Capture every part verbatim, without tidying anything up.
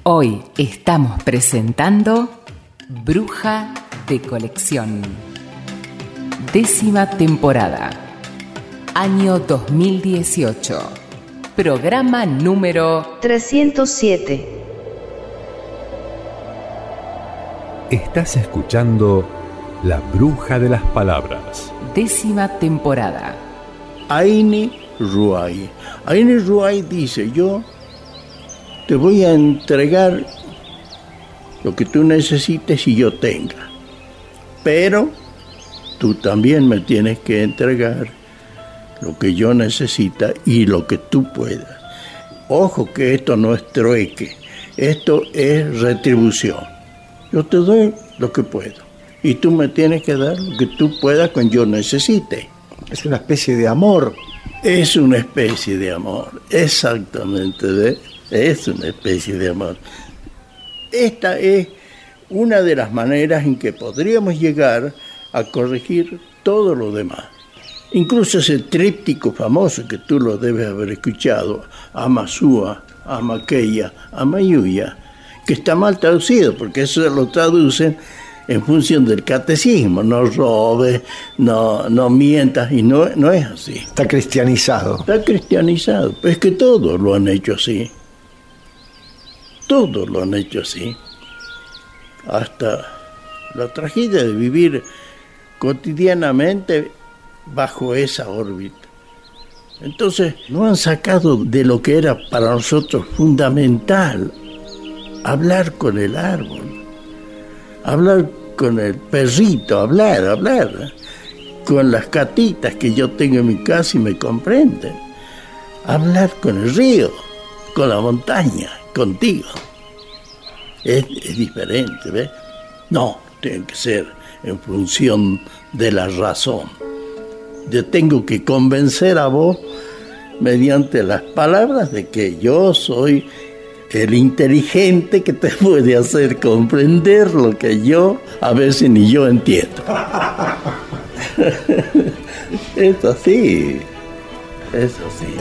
Hoy estamos presentando Bruja de Colección. Décima temporada. Año dos mil dieciocho. Programa número trescientos siete. Estás escuchando La Bruja de las Palabras. Décima temporada. Aini Ruai. Aini Ruai dice: yo te voy a entregar lo que tú necesites y yo tenga, pero tú también me tienes que entregar lo que yo necesita y lo que tú puedas. Ojo que esto no es trueque, esto es retribución. Yo te doy lo que puedo y tú me tienes que dar lo que tú puedas con yo necesite. Es una especie de amor. Es una especie de amor, exactamente, ¿ves? Es una especie de amor. Esta es una de las maneras en que podríamos llegar a corregir todo lo demás. Incluso ese tríptico famoso que tú lo debes haber escuchado, Amasúa, Amaqueya, Amayuya, que está mal traducido porque eso lo traducen en función del catecismo. No robes, no, no mientas, y no, no es así. Está cristianizado. Está cristianizado. Pues es que todos lo han hecho así. Todos lo han hecho así. Hasta la tragedia de vivir cotidianamente bajo esa órbita. Entonces, no han sacado de lo que era para nosotros fundamental: hablar con el árbol, hablar con el perrito, hablar, hablar, con las gatitas que yo tengo en mi casa y me comprenden, hablar con el río, con la montaña, contigo. Es, es diferente, ¿ves? No, tiene que ser en función de la razón. Yo tengo que convencer a vos mediante las palabras de que yo soy el inteligente que te puede hacer comprender lo que yo a veces ni yo entiendo. Es así, es así.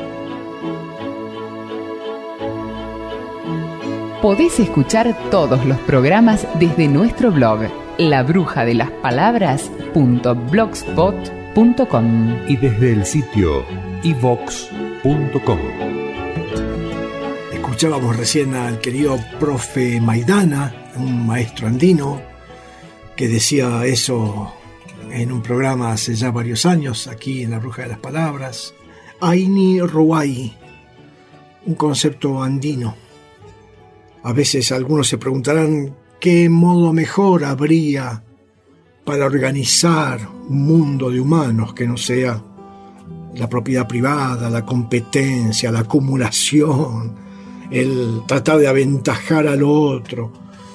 Podés escuchar todos los programas desde nuestro blog la bruja de las palabras punto blogspot punto com y desde el sitio i vox punto com. Escuchábamos recién al querido profe Maidana, un maestro andino, que decía eso en un programa hace ya varios años, aquí en La Bruja de las Palabras. Aini Ruai, un concepto andino. A veces algunos se preguntarán qué modo mejor habría para organizar un mundo de humanos que no sea la propiedad privada, la competencia, la acumulación, el tratar de aventajar al otro.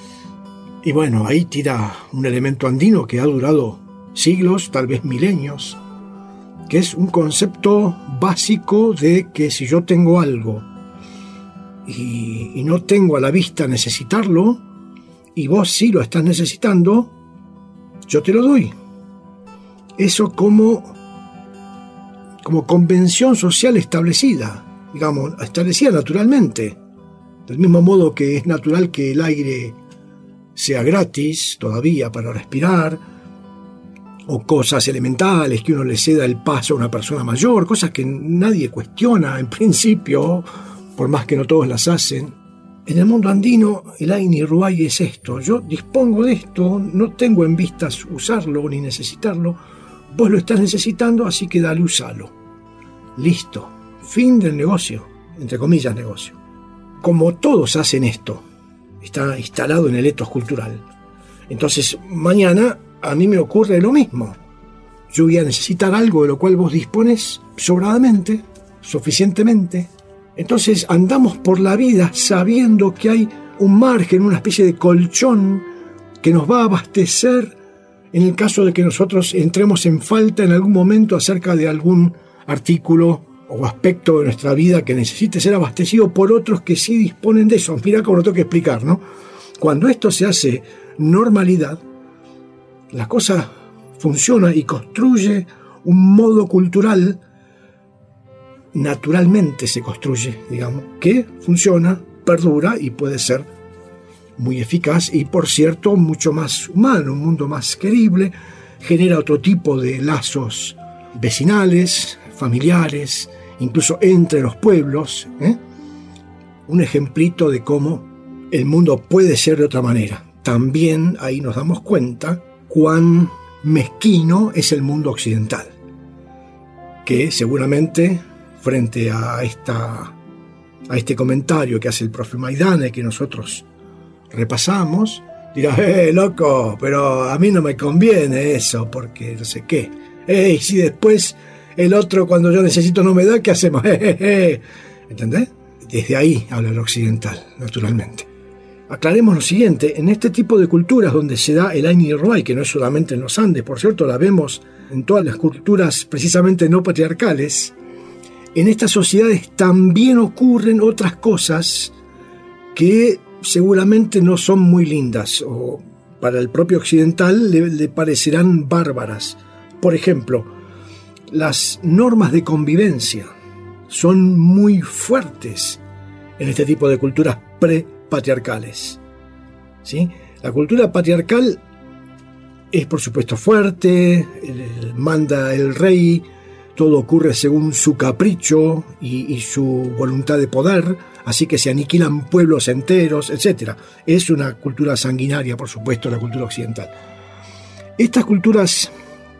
Y bueno, ahí tira un elemento andino que ha durado siglos, tal vez milenios, que es un concepto básico de que si yo tengo algo y, y no tengo a la vista necesitarlo, y vos sí lo estás necesitando, yo te lo doy. Eso como, como convención social establecida, digamos, establecida naturalmente. Del mismo modo que es natural que el aire sea gratis todavía para respirar, o cosas elementales, que uno le ceda el paso a una persona mayor, cosas que nadie cuestiona en principio, por más que no todos las hacen. En el mundo andino, el Aini Ruai es esto: yo dispongo de esto, no tengo en vistas usarlo ni necesitarlo, vos lo estás necesitando, así que dale, usalo. Listo, fin del negocio, entre comillas negocio. Como todos hacen esto, está instalado en el etos cultural. Entonces, mañana a mí me ocurre lo mismo. Yo voy a necesitar algo de lo cual vos dispones sobradamente, suficientemente. Entonces andamos por la vida sabiendo que hay un margen, una especie de colchón que nos va a abastecer en el caso de que nosotros entremos en falta en algún momento acerca de algún artículo o aspecto de nuestra vida que necesite ser abastecido por otros que sí disponen de eso. Mira cómo lo tengo que explicar, ¿no? Cuando esto se hace normalidad, la cosa funciona y construye un modo cultural, naturalmente se construye, digamos, que funciona perdura y puede ser muy eficaz y, por cierto, mucho más humano, un mundo más querible, genera otro tipo de lazos vecinales, familiares, incluso entre los pueblos, ¿eh? Un ejemplito de cómo el mundo puede ser de otra manera. También ahí nos damos cuenta cuán mezquino es el mundo occidental, que seguramente frente a, esta, a este comentario que hace el profe Maidana y que nosotros repasamos, dirá, eh, loco, pero a mí no me conviene eso, porque no sé qué. Eh, y si después el otro cuando yo necesito no me da, ¿qué hacemos? ¿Entendés? Desde ahí habla el occidental, naturalmente. Aclaremos lo siguiente, en este tipo de culturas donde se da el Ain y el Roai, que no es solamente en los Andes, por cierto, la vemos en todas las culturas precisamente no patriarcales, en estas sociedades también ocurren otras cosas que seguramente no son muy lindas, o para el propio occidental le, le parecerán bárbaras. Por ejemplo, las normas de convivencia son muy fuertes en este tipo de culturas prepatriarcales, ¿sí? La cultura patriarcal es, por supuesto, fuerte, el, manda el rey, todo ocurre según su capricho y, y su voluntad de poder, así que se aniquilan pueblos enteros, etcétera. Es una cultura sanguinaria, por supuesto, la cultura occidental. Estas culturas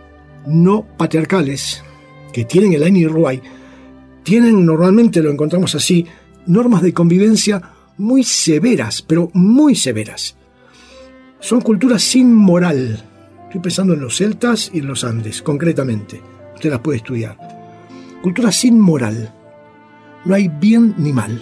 no patriarcales, que tienen el Ain y el Roai, tienen, normalmente lo encontramos así, normas de convivencia muy severas, pero muy severas. Son culturas sin moral. Estoy pensando en los celtas y en los Andes, concretamente. Usted las puede estudiar. Culturas sin moral. No hay bien ni mal.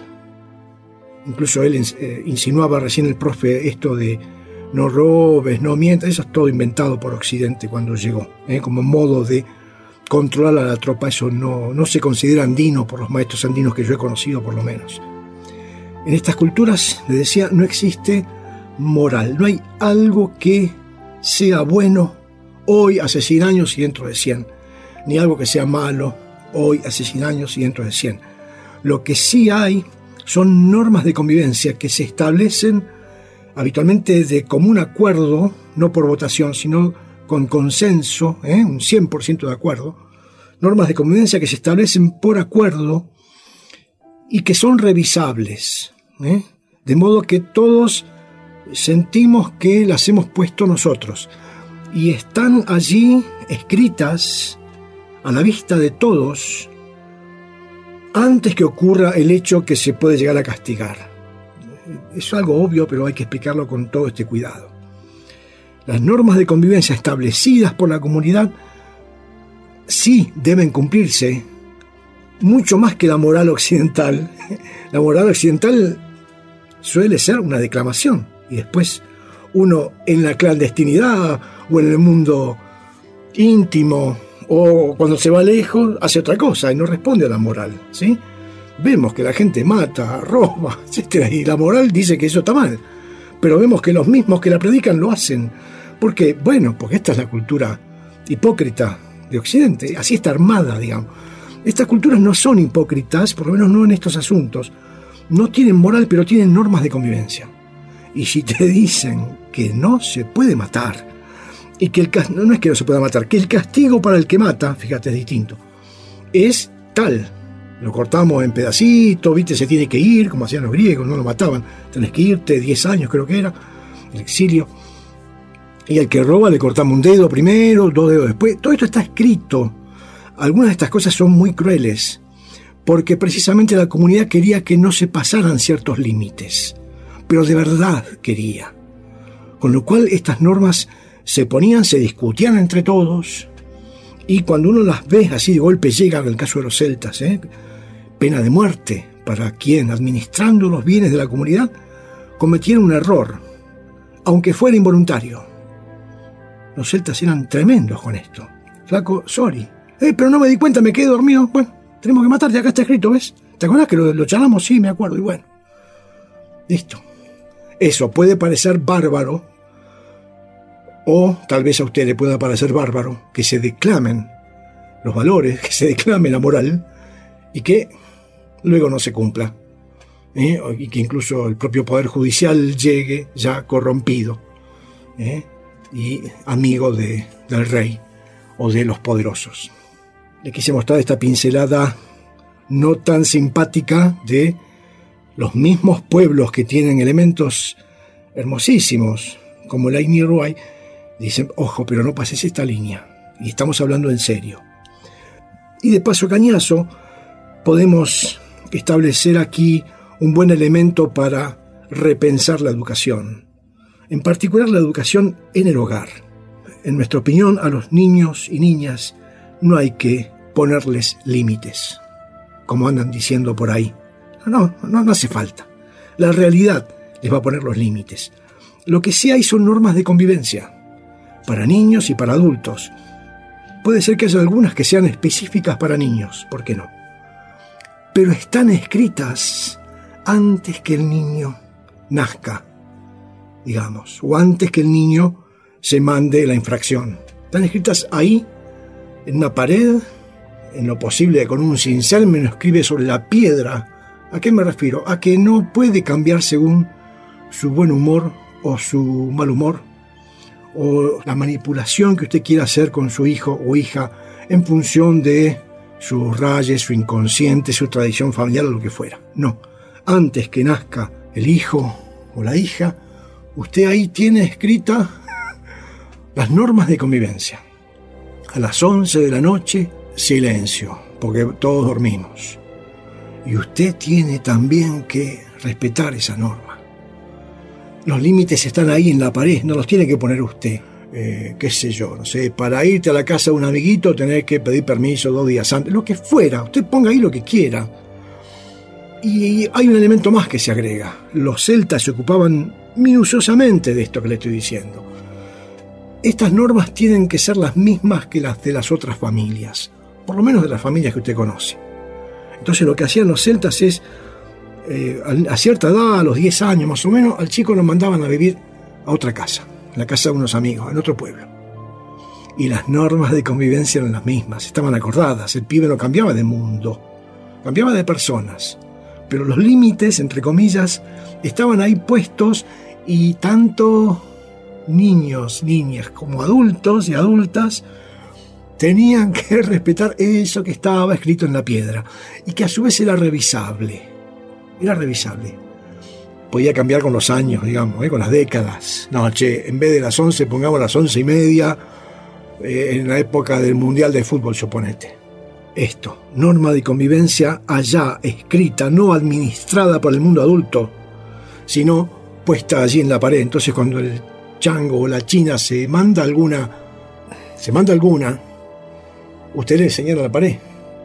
Incluso él eh, insinuaba recién el profe esto de no robes, no mientas. Eso es todo inventado por Occidente cuando llegó, ¿eh? como modo de controlar a la tropa. Eso no, no se considera andino por los maestros andinos que yo he conocido, por lo menos. En estas culturas, le decía, no existe moral. No hay algo que sea bueno hoy hace cien años y dentro de cien. Ni algo que sea malo hoy hace cien años y dentro de cien. Lo que sí hay son normas de convivencia que se establecen habitualmente de común acuerdo, no por votación, sino con consenso, ¿eh? un cien por ciento de acuerdo. Normas de convivencia que se establecen por acuerdo y que son revisables, ¿eh? de modo que todos sentimos que las hemos puesto nosotros y están allí escritas a la vista de todos antes que ocurra el hecho que se puede llegar a castigar. Es algo obvio, pero hay que explicarlo con todo este cuidado. Las normas de convivencia establecidas por la comunidad sí deben cumplirse, mucho más que la moral occidental. La moral occidental suele ser una declamación y después uno en la clandestinidad o en el mundo íntimo o cuando se va lejos hace otra cosa y no responde a la moral, ¿sí? Vemos que la gente mata, roba, etcétera, y la moral dice que eso está mal, pero vemos que los mismos que la predican lo hacen. ¿Por qué? Bueno, porque esta es la cultura hipócrita de Occidente, así está armada, digamos. Estas culturas no son hipócritas, por lo menos no en estos asuntos. No tienen moral, pero tienen normas de convivencia. Y si te dicen que no se puede matar, y que el no, no es que no se pueda matar, que el castigo para el que mata, fíjate, es distinto, es tal. Lo cortamos en pedacitos, viste, se tiene que ir, como hacían los griegos, no lo mataban. Tenés que irte, diez años creo que era, el exilio. Y al que roba le cortamos un dedo primero, dos dedos después. Todo esto está escrito. Algunas de estas cosas son muy crueles, porque precisamente la comunidad quería que no se pasaran ciertos límites, pero de verdad quería. Con lo cual estas normas se ponían, se discutían entre todos, y cuando uno las ve así de golpe llega, en el caso de los celtas, ¿eh? pena de muerte para quien, administrando los bienes de la comunidad, cometiera un error, aunque fuera involuntario. Los celtas eran tremendos con esto. Flaco, sorry. Eh, pero no me di cuenta, me quedé dormido. Bueno, tenemos que matarte, acá está escrito, ¿ves? ¿Te acuerdas que lo, lo charlamos? Sí, me acuerdo, y bueno. Listo. Eso puede parecer bárbaro, o tal vez a usted le pueda parecer bárbaro que se declamen los valores, que se declame la moral, y que luego no se cumpla. ¿eh? Y que incluso el propio Poder Judicial llegue ya corrompido, ¿eh? y amigo de, del rey o de los poderosos. Le quise mostrar esta pincelada no tan simpática de los mismos pueblos que tienen elementos hermosísimos, como el Ain Ruay, dicen, ojo, pero no pases esta línea, y estamos hablando en serio. Y de paso cañazo, podemos establecer aquí un buen elemento para repensar la educación, en particular la educación en el hogar. En nuestra opinión, a los niños y niñas no hay que ponerles límites, como andan diciendo por ahí. No, no, no hace falta. La realidad les va a poner los límites. Lo que sí hay son normas de convivencia, para niños y para adultos. Puede ser que haya algunas que sean específicas para niños, ¿por qué no? Pero están escritas antes que el niño nazca, digamos, o antes que el niño se mande la infracción. Están escritas ahí, en una pared, en lo posible con un cincel, me lo escribe sobre la piedra. ¿A qué me refiero? A que no puede cambiar según su buen humor o su mal humor, o la manipulación que usted quiera hacer con su hijo o hija en función de sus rayes, su inconsciente, su tradición familiar o lo que fuera. No, antes que nazca el hijo o la hija, usted ahí tiene escritas las normas de convivencia. A las once de la noche, silencio, porque todos dormimos. Y usted tiene también que respetar esa norma. Los límites están ahí en la pared, no los tiene que poner usted. Eh, qué sé yo, no sé, para irte a la casa de un amiguito tenés que pedir permiso dos días antes, lo que fuera, usted ponga ahí lo que quiera. Y hay un elemento más que se agrega. Los celtas se ocupaban minuciosamente de esto que le estoy diciendo. Estas normas tienen que ser las mismas que las de las otras familias, por lo menos de las familias que usted conoce. Entonces lo que hacían los celtas es, eh, a cierta edad, a los diez años más o menos, al chico lo mandaban a vivir a otra casa, en la casa de unos amigos, en otro pueblo. Y las normas de convivencia eran las mismas, estaban acordadas. El pibe no cambiaba de mundo, cambiaba de personas. Pero los límites, entre comillas, estaban ahí puestos, y tanto niños, niñas como adultos y adultas tenían que respetar eso que estaba escrito en la piedra, y que a su vez era revisable. Era revisable. Podía cambiar con los años, digamos, ¿eh? con las décadas. No, che, en vez de las once, pongamos las once y media, eh, en la época del Mundial de Fútbol, suponete. Esto, norma de convivencia allá, escrita, no administrada por el mundo adulto, sino puesta allí en la pared. Entonces cuando el chango o la china se manda alguna, se manda alguna, usted le señala la pared.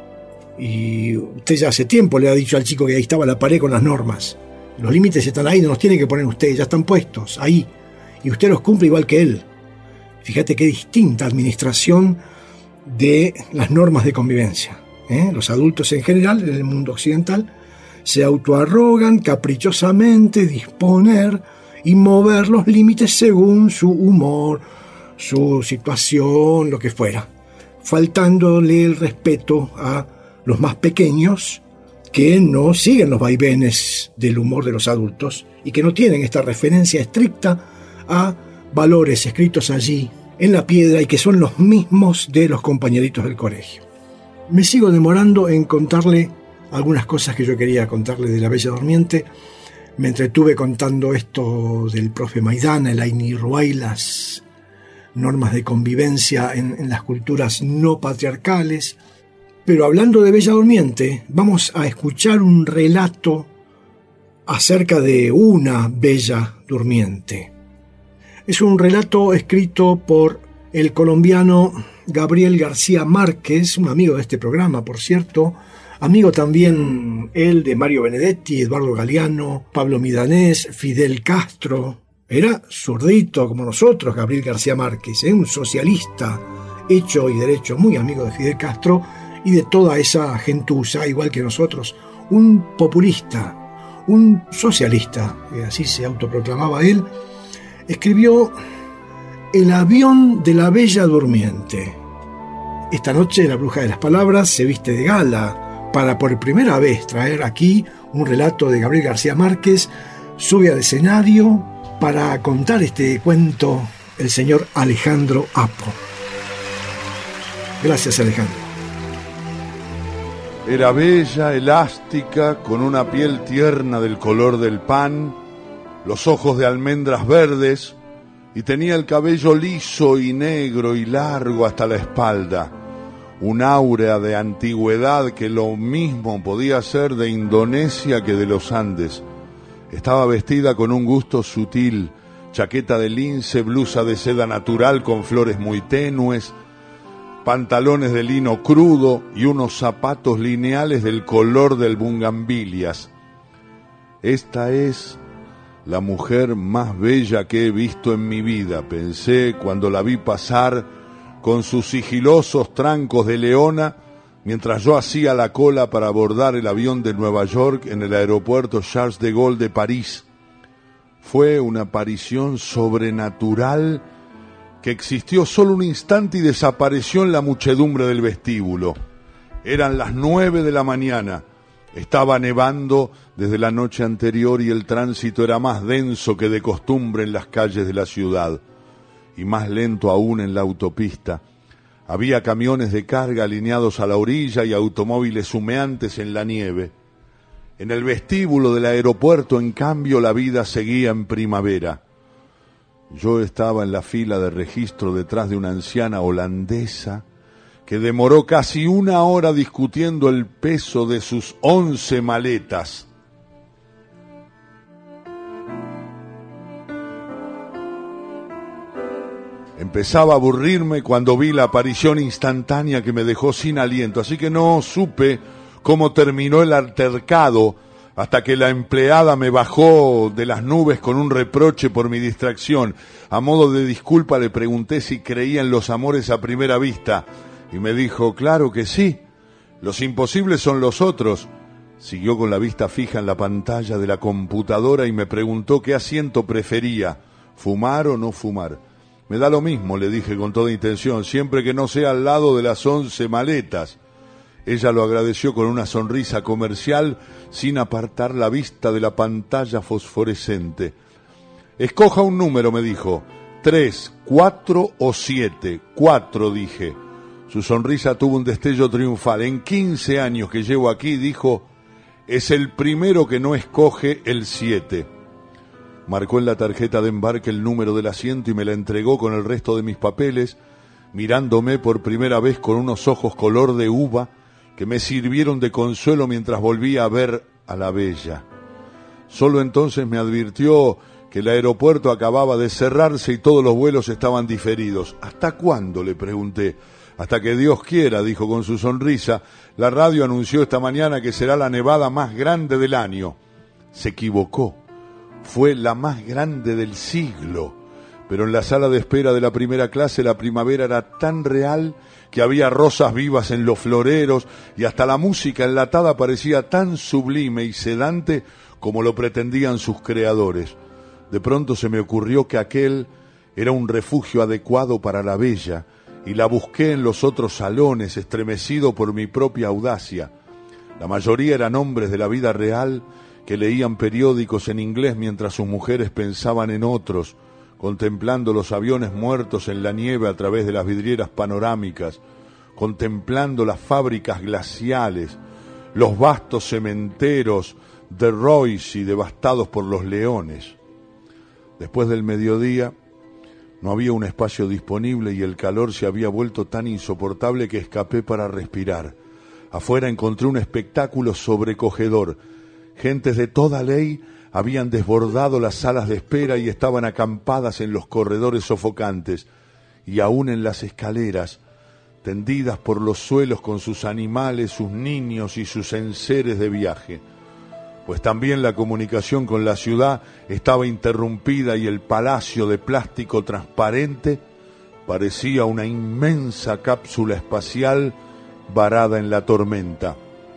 Y usted ya hace tiempo le ha dicho al chico que ahí estaba la pared con las normas. Los límites están ahí, no los tiene que poner usted, ya están puestos ahí. Y usted los cumple igual que él. Fíjate qué distinta administración de las normas de convivencia. ¿eh? Los adultos en general, en el mundo occidental, se autoarrogan caprichosamente disponer y mover los límites según su humor, su situación, lo que fuera, faltándole el respeto a los más pequeños, que no siguen los vaivenes del humor de los adultos y que no tienen esta referencia estricta a valores escritos allí en la piedra y que son los mismos de los compañeritos del colegio. Me sigo demorando en contarle algunas cosas que yo quería contarle de la Bella Durmiente. Me entretuve contando esto del profe Maidana, el Ain Ruay, las normas de convivencia en, en las culturas no patriarcales. Pero hablando de Bella Durmiente, vamos a escuchar un relato acerca de una Bella Durmiente. Es un relato escrito por el colombiano Gabriel García Márquez, un amigo de este programa, por cierto, amigo también él de Mario Benedetti, Eduardo Galeano, Pablo Milanés, Fidel Castro. Era zurdito como nosotros, Gabriel García Márquez, ¿eh? un socialista hecho y derecho, muy amigo de Fidel Castro y de toda esa gentuza, igual que nosotros, un populista, un socialista, que así se autoproclamaba él. Escribió El avión de la Bella Durmiente. Esta noche la Bruja de las Palabras se viste de gala para por primera vez traer aquí un relato de Gabriel García Márquez, sube al escenario para contar este cuento el señor Alejandro Apo. Gracias, Alejandro. Era bella, elástica, con una piel tierna del color del pan, los ojos de almendras verdes, y tenía el cabello liso y negro y largo hasta la espalda, un áurea de antigüedad que lo mismo podía ser de Indonesia que de los Andes. Estaba vestida con un gusto sutil, chaqueta de lince, blusa de seda natural con flores muy tenues, pantalones de lino crudo y unos zapatos lineales del color del bungambilias. Esta es la mujer más bella que he visto en mi vida, pensé cuando la vi pasar con sus sigilosos trancos de leona, mientras yo hacía la cola para abordar el avión de Nueva York en el aeropuerto Charles de Gaulle de París. Fue una aparición sobrenatural que existió solo un instante y desapareció en la muchedumbre del vestíbulo. Eran las nueve de la mañana. Estaba nevando desde la noche anterior y el tránsito era más denso que de costumbre en las calles de la ciudad, y más lento aún en la autopista. Había camiones de carga alineados a la orilla y automóviles humeantes en la nieve. En el vestíbulo del aeropuerto, en cambio, la vida seguía en primavera. Yo estaba en la fila de registro detrás de una anciana holandesa que demoró casi una hora discutiendo el peso de sus once maletas. Empezaba a aburrirme cuando vi la aparición instantánea que me dejó sin aliento, así que no supe cómo terminó el altercado hasta que la empleada me bajó de las nubes con un reproche por mi distracción. A modo de disculpa le pregunté si creía en los amores a primera vista y me dijo, claro que sí, los imposibles son los otros. Siguió con la vista fija en la pantalla de la computadora y me preguntó qué asiento prefería, fumar o no fumar. Me da lo mismo, le dije con toda intención, siempre que no sea al lado de las once maletas. Ella lo agradeció con una sonrisa comercial sin apartar la vista de la pantalla fosforescente. Escoja un número, me dijo. Tres, cuatro o siete. Cuatro, dije. Su sonrisa tuvo un destello triunfal. En quince años que llevo aquí, dijo, es el primero que no escoge el siete. Marcó en la tarjeta de embarque el número del asiento y me la entregó con el resto de mis papeles, mirándome por primera vez con unos ojos color de uva que me sirvieron de consuelo mientras volvía a ver a la bella. Solo entonces me advirtió que el aeropuerto acababa de cerrarse y todos los vuelos estaban diferidos. ¿Hasta cuándo?, le pregunté. Hasta que Dios quiera, dijo con su sonrisa. La radio anunció esta mañana que será la nevada más grande del año. Se equivocó. Fue la más grande del siglo. Pero en la sala de espera de la primera clase la primavera era tan real que había rosas vivas en los floreros y hasta la música enlatada parecía tan sublime y sedante como lo pretendían sus creadores. De pronto se me ocurrió que aquel era un refugio adecuado para la bella y la busqué en los otros salones, estremecido por mi propia audacia. La mayoría eran hombres de la vida real que leían periódicos en inglés mientras sus mujeres pensaban en otros, contemplando los aviones muertos en la nieve a través de las vidrieras panorámicas, contemplando las fábricas glaciales, los vastos cementeros de Roissy devastados por los leones. Después del mediodía no había un espacio disponible y el calor se había vuelto tan insoportable que escapé para respirar. Afuera encontré un espectáculo sobrecogedor. Gentes de toda ley habían desbordado las salas de espera y estaban acampadas en los corredores sofocantes y aún en las escaleras, tendidas por los suelos con sus animales, sus niños y sus enseres de viaje. Pues también la comunicación con la ciudad estaba interrumpida y el palacio de plástico transparente parecía una inmensa cápsula espacial varada en la tormenta.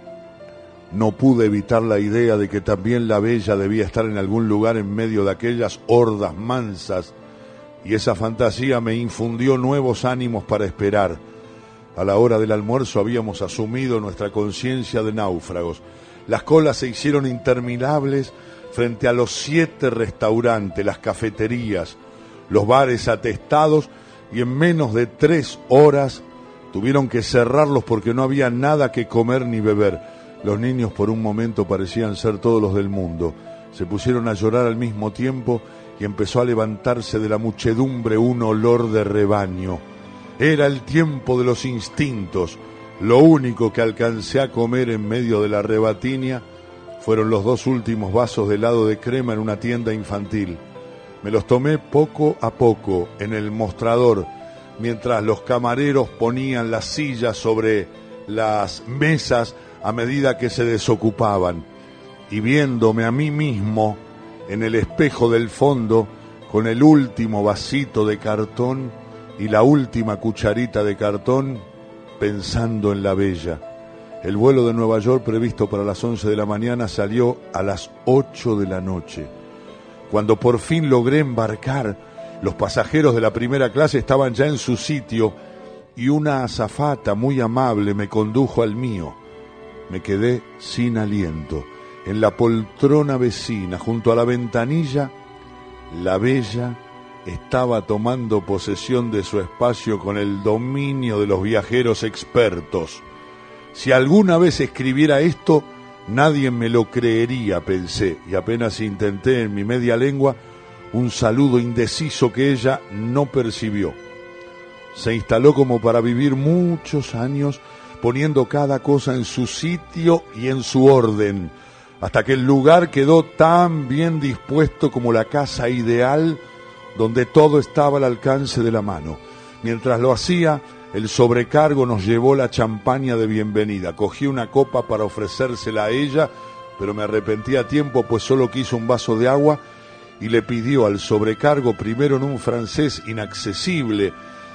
No pude evitar la idea de que también la bella debía estar en algún lugar en medio de aquellas hordas mansas, y esa fantasía me infundió nuevos ánimos para esperar. A la hora del almuerzo habíamos asumido nuestra conciencia de náufragos. Las colas se hicieron interminables frente a los siete restaurantes, las cafeterías, los bares atestados, y en menos de tres horas tuvieron que cerrarlos porque no había nada que comer ni beber. Los niños por un momento parecían ser todos los del mundo. Se pusieron a llorar al mismo tiempo y empezó a levantarse de la muchedumbre un olor de rebaño. Era el tiempo de los instintos. Lo único que alcancé a comer en medio de la rebatinia fueron los dos últimos vasos de helado de crema en una tienda infantil. Me los tomé poco a poco en el mostrador, mientras los camareros ponían las sillas sobre las mesas a medida que se desocupaban, y viéndome a mí mismo en el espejo del fondo con el último vasito de cartón y la última cucharita de cartón, pensando en la bella. El vuelo de Nueva York previsto para las once de la mañana salió a las ocho de la noche. Cuando por fin logré embarcar, los pasajeros de la primera clase estaban ya en su sitio y una azafata muy amable me condujo al mío. Me quedé sin aliento. En la poltrona vecina, junto a la ventanilla, la bella estaba tomando posesión de su espacio con el dominio de los viajeros expertos. Si alguna vez escribiera esto, nadie me lo creería, pensé, y apenas intenté en mi media lengua un saludo indeciso que ella no percibió. Se instaló como para vivir muchos años, poniendo cada cosa en su sitio y en su orden, hasta que el lugar quedó tan bien dispuesto como la casa ideal, donde todo estaba al alcance de la mano. Mientras lo hacía, el sobrecargo nos llevó la champaña de bienvenida. Cogí una copa para ofrecérsela a ella, pero me arrepentí a tiempo, pues solo quiso un vaso de agua, y le pidió al sobrecargo, primero en un francés inaccesible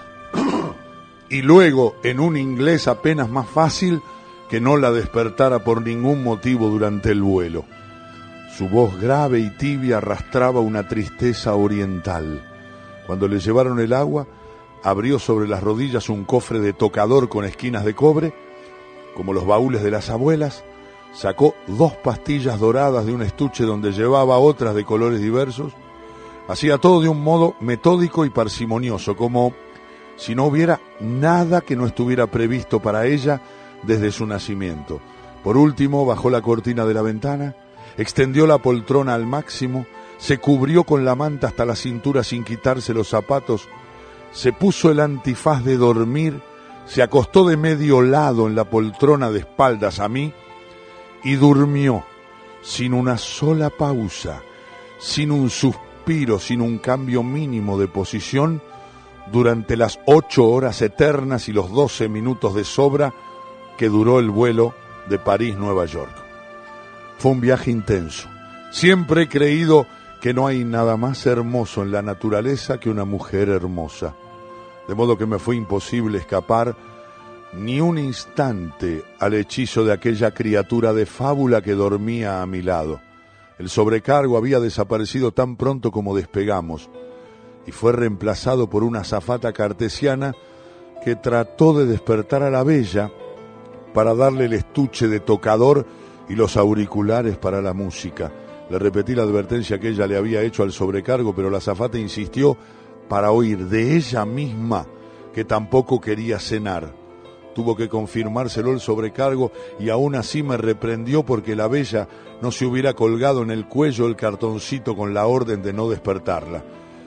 y luego en un inglés apenas más fácil, que no la despertara por ningún motivo durante el vuelo. Su voz grave y tibia arrastraba una tristeza oriental. Cuando le llevaron el agua, abrió sobre las rodillas un cofre de tocador con esquinas de cobre, como los baúles de las abuelas, sacó dos pastillas doradas de un estuche donde llevaba otras de colores diversos. Hacía todo de un modo metódico y parsimonioso, como si no hubiera nada que no estuviera previsto para ella desde su nacimiento. Por último, bajó la cortina de la ventana, extendió la poltrona al máximo, se cubrió con la manta hasta la cintura sin quitarse los zapatos, se puso el antifaz de dormir, se acostó de medio lado en la poltrona de espaldas a mí y durmió sin una sola pausa, sin un suspiro, sin un cambio mínimo de posición durante las ocho horas eternas y los doce minutos de sobra que duró el vuelo de París-Nueva York. Fue un viaje intenso. Siempre he creído que no hay nada más hermoso en la naturaleza que una mujer hermosa, de modo que me fue imposible escapar ni un instante al hechizo de aquella criatura de fábula que dormía a mi lado. El sobrecargo había desaparecido tan pronto como despegamos y fue reemplazado por una azafata cartesiana que trató de despertar a la bella para darle el estuche de tocador y los auriculares para la música. Le repetí la advertencia que ella le había hecho al sobrecargo, pero la azafata insistió para oír de ella misma que tampoco quería cenar. Tuvo que confirmárselo el sobrecargo y aún así me reprendió porque la bella no se hubiera colgado en el cuello el cartoncito con la orden de no despertarla.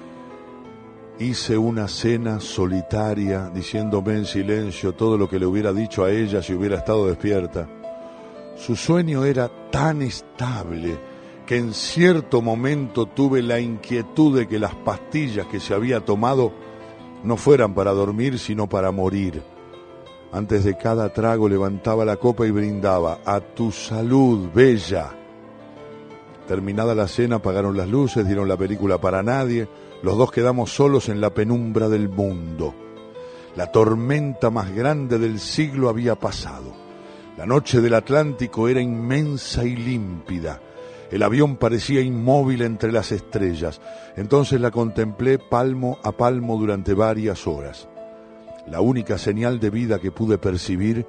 Hice una cena solitaria, diciéndome en silencio todo lo que le hubiera dicho a ella si hubiera estado despierta. Su sueño era tan estable que en cierto momento tuve la inquietud de que las pastillas que se había tomado no fueran para dormir, sino para morir. Antes de cada trago levantaba la copa y brindaba: «A tu salud, bella». Terminada la cena, apagaron las luces, dieron la película para nadie. Los dos quedamos solos en la penumbra del mundo. La tormenta más grande del siglo había pasado. La noche del Atlántico era inmensa y límpida. El avión parecía inmóvil entre las estrellas. Entonces la contemplé palmo a palmo durante varias horas. La única señal de vida que pude percibir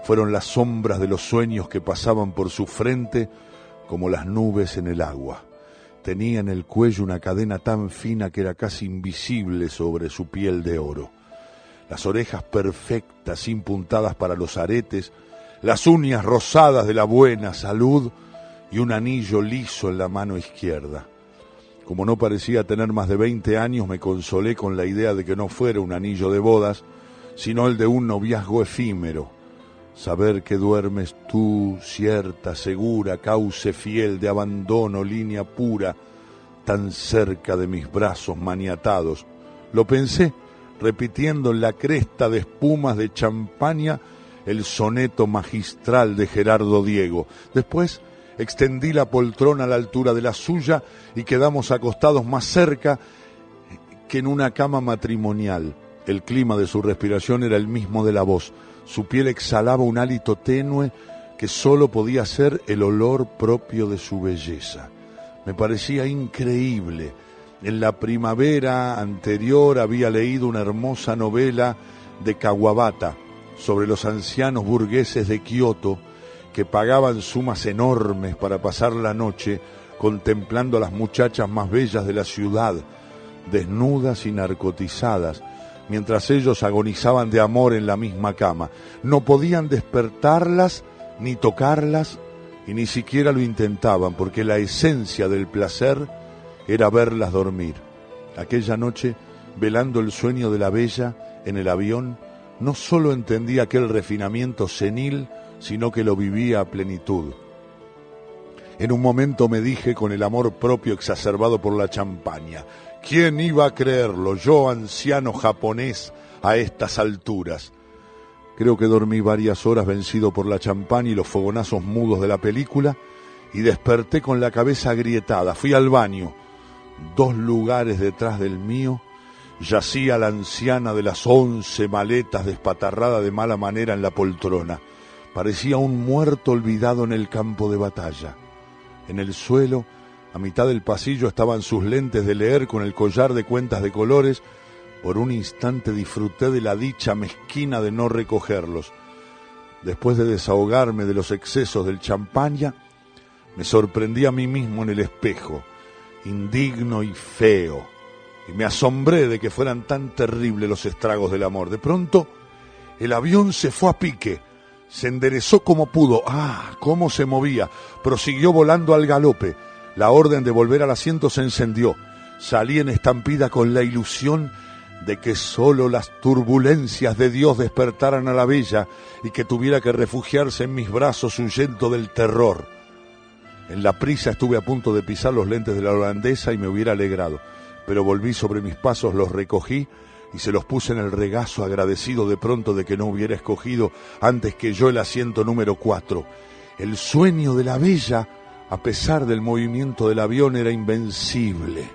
Fueron las sombras de los sueños que pasaban por su frente como las nubes en el agua. Tenía en el cuello una cadena tan fina que era casi invisible sobre su piel de oro. Las orejas perfectas, sin puntadas para los aretes, las uñas rosadas de la buena salud y un anillo liso en la mano izquierda. Como no parecía tener más de veinte años, me consolé con la idea de que no fuera un anillo de bodas, sino el de un noviazgo efímero. Saber que duermes tú, cierta, segura, cauce fiel de abandono, línea pura, tan cerca de mis brazos maniatados. Lo pensé, repitiendo en la cresta de espumas de champaña el soneto magistral de Gerardo Diego. Después extendí la poltrona a la altura de la suya y quedamos acostados más cerca que en una cama matrimonial. El clima de su respiración era el mismo de la voz. Su piel exhalaba un hálito tenue que solo podía ser el olor propio de su belleza. Me parecía increíble. En la primavera anterior había leído una hermosa novela de Kawabata sobre los ancianos burgueses de Kioto que pagaban sumas enormes para pasar la noche contemplando a las muchachas más bellas de la ciudad, desnudas y narcotizadas, mientras ellos agonizaban de amor en la misma cama. No podían despertarlas, ni tocarlas, y ni siquiera lo intentaban, porque la esencia del placer era verlas dormir. Aquella noche, velando el sueño de la bella en el avión, no solo entendí aquel refinamiento senil, sino que lo vivía a plenitud. En un momento me dije, con el amor propio exacerbado por la champaña: ¿quién iba a creerlo, yo, anciano japonés, a estas alturas? Creo que dormí varias horas vencido por la champaña y los fogonazos mudos de la película, y desperté con la cabeza agrietada. Fui al baño. Dos lugares detrás del mío yacía la anciana de las once maletas, despatarrada de mala manera en la poltrona. Parecía un muerto olvidado en el campo de batalla. En el suelo, a mitad del pasillo, estaban sus lentes de leer con el collar de cuentas de colores. Por un instante disfruté de la dicha mezquina de no recogerlos. Después de desahogarme de los excesos del champaña, me sorprendí a mí mismo en el espejo, indigno y feo, y me asombré de que fueran tan terribles los estragos del amor. De pronto, el avión se fue a pique, se enderezó como pudo. ¡Ah! ¡Cómo se movía! Prosiguió volando al galope. La orden de volver al asiento se encendió. Salí en estampida con la ilusión de que solo las turbulencias de Dios despertaran a la bella y que tuviera que refugiarse en mis brazos huyendo del terror. En la prisa estuve a punto de pisar los lentes de la holandesa y me hubiera alegrado, pero volví sobre mis pasos, los recogí y se los puse en el regazo, agradecido de pronto de que no hubiera escogido antes que yo el asiento número cuatro. El sueño de la bella, a pesar del movimiento del avión, era invencible.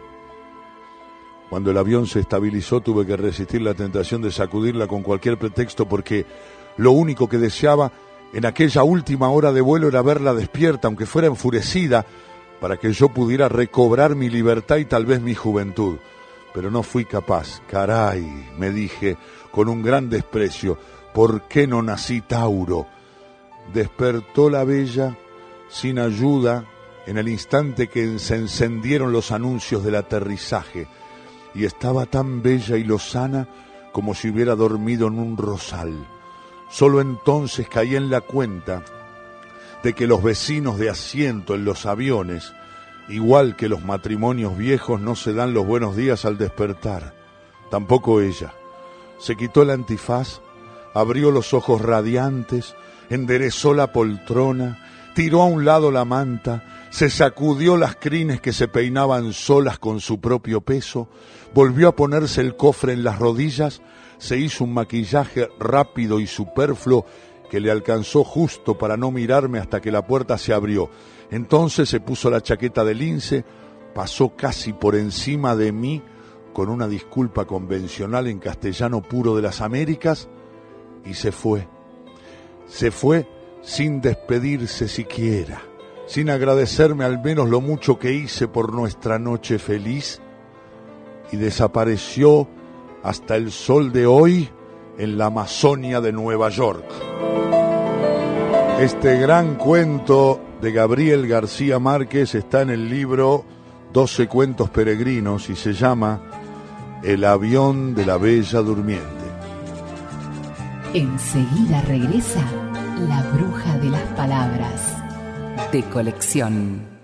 Cuando el avión se estabilizó, tuve que resistir la tentación de sacudirla con cualquier pretexto, porque lo único que deseaba en aquella última hora de vuelo era verla despierta, aunque fuera enfurecida, para que yo pudiera recobrar mi libertad y tal vez mi juventud. Pero no fui capaz. Caray, me dije con un gran desprecio, ¿por qué no nací Tauro? Despertó la bella sin ayuda en el instante que se encendieron los anuncios del aterrizaje, y estaba tan bella y lozana como si hubiera dormido en un rosal. Solo entonces caí en la cuenta de que los vecinos de asiento en los aviones, igual que los matrimonios viejos, no se dan los buenos días al despertar. Tampoco ella. Se quitó el antifaz, abrió los ojos radiantes, enderezó la poltrona, tiró a un lado la manta, se sacudió las crines que se peinaban solas con su propio peso, volvió a ponerse el cofre en las rodillas, se hizo un maquillaje rápido y superfluo que le alcanzó justo para no mirarme hasta que la puerta se abrió. Entonces se puso la chaqueta de lince, pasó casi por encima de mí con una disculpa convencional en castellano puro de las Américas y se fue. Se fue sin despedirse siquiera, sin agradecerme al menos lo mucho que hice por nuestra noche feliz, y desapareció hasta el sol de hoy en la Amazonia de Nueva York. Este gran cuento de Gabriel García Márquez está en el libro doce cuentos peregrinos y se llama El avión de la Bella Durmiente. Enseguida regresa La Bruja de las Palabras, de colección.